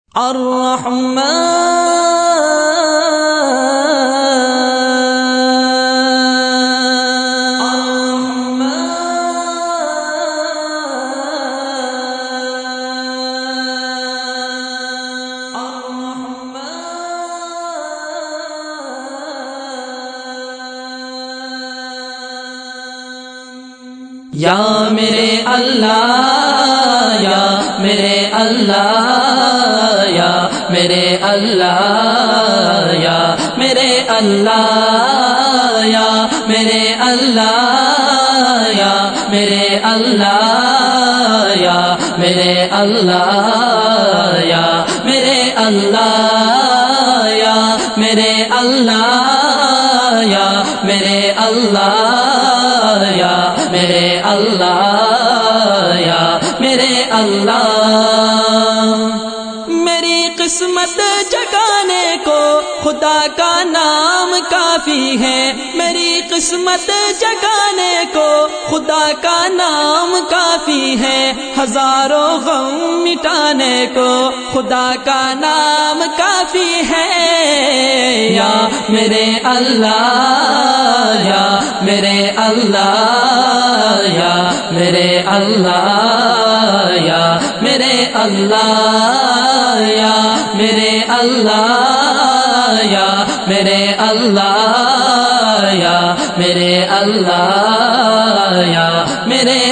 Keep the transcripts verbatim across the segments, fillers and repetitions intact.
یا میرے اللہ یا میرے اللہ یا میرے اللہ یا میرے اللہ یا میرے اللہ یا میرے اللہ یا میرے اللہ یا میرے اللہ یا میرے اللہ یا میرے اللہ یا میرے اللہ یا میرے اللہ میری قسمت جگانے کو خدا کا نام کافی ہے، میری قسمت جگانے کو خدا کا نام کافی ہے، ہزاروں غم مٹانے کو خدا کا نام کافی ہے، یا میرے اللہ یا میرے اللہ یا میرے اللہ یا میرے اللہ یا میرے اللہ یا میرے اللہ یا میرے اللہ یا میرے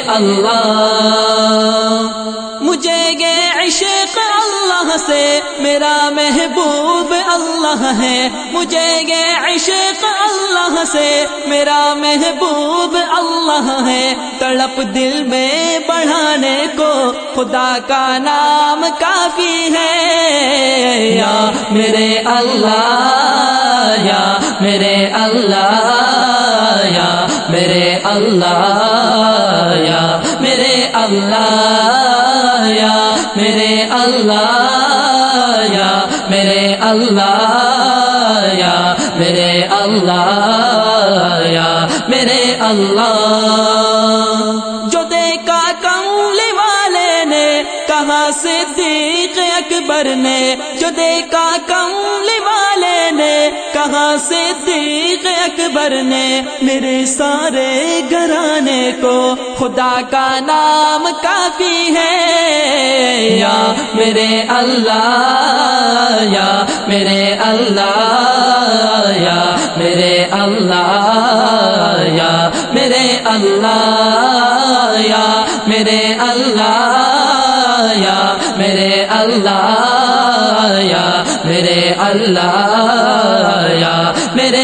اللہ مجھے یہ عشق اللہ سے میرا محبوب اللہ ہے، مجھے یہ عشق اللہ سے میرا محبوب اللہ ہے، تڑپ دل میں بڑھانے کو خدا کا نام کافی ہے، یا میرے اللہ یا میرے اللہ یا میرے اللہ یا میرے اللہ یا میرے اللہ یا میرے اللہ یا میرے اللہ یا میرے اللہ جو دیکھا کملی والے نے کہا صدیق اکبر نے، جو دیکھا کملی والے نے کہا صدیق اکبر نے، میرے سارے گھرانے کو خدا کا نام کافی ہے، یا میرے اللہ یا میرے اللہ یا میرے اللہ یا میرے اللہ یا میرے اللہ یا میرے اللہ یا میرے اللہ یا میرے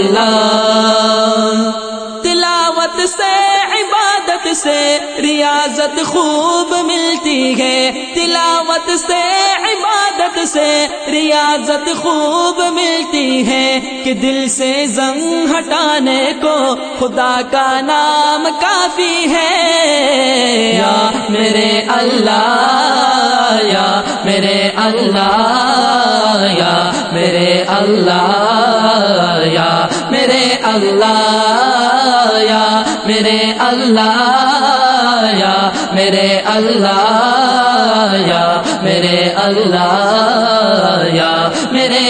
اللہ تلاوت سے عبادت سے ریاضت خوب ملتی ہے، تلاوت سے عبادت سے ریاضت خوب ملتی ہے، کہ دل سے زنگ ہٹانے کو خدا کا نام کافی ہے، یا میرے اللہ یا میرے اللہ یا میرے اللہ یا میرے اللہ یا میرے اللہ یا میرے اللہ یا میرے اللہ یا میرے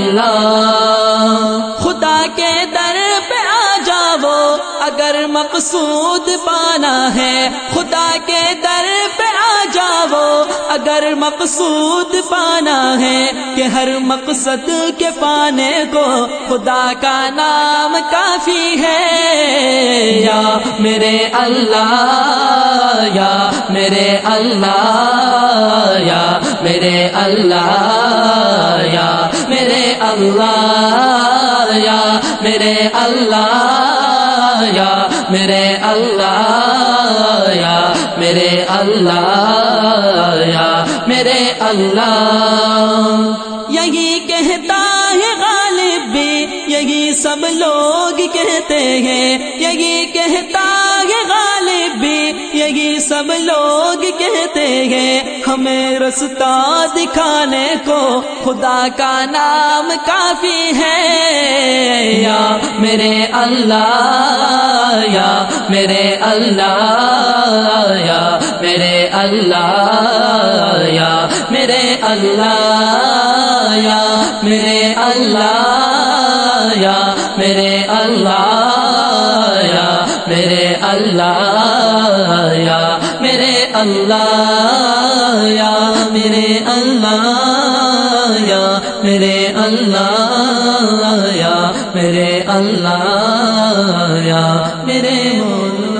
اللہ خدا کے در پہ آ جاؤ اگر مقصود پانا ہے، خدا کے در پہ آ جاؤ اگر مقصود پانا ہے، کہ ہر مقصد کے پانے کو خدا کا نام کافی ہے، یا میرے اللہ یا میرے اللہ یا میرے اللہ یا میرے اللہ یا میرے اللہ یا میرے اللہ یا میرے اللہ یا میرے اللہ یہی کہتا ہے غالب بھی، یہی سب لوگ کہتے ہیں، یہی کہتا ہے غالب بھی یہی سب لوگ کہتے ہیں ہمیں رستہ دکھانے کو خدا کا نام کافی ہے یا میرے اللہ یا میرے اللہ یا میرے اللہ یا میرے اللہ یا میرے اللہ یا میرے اللہ یا میرے اللہ یا میرے اللہ یا میرے اللہ یا میرے اللہ یا میرے اللہ یا میرے مولا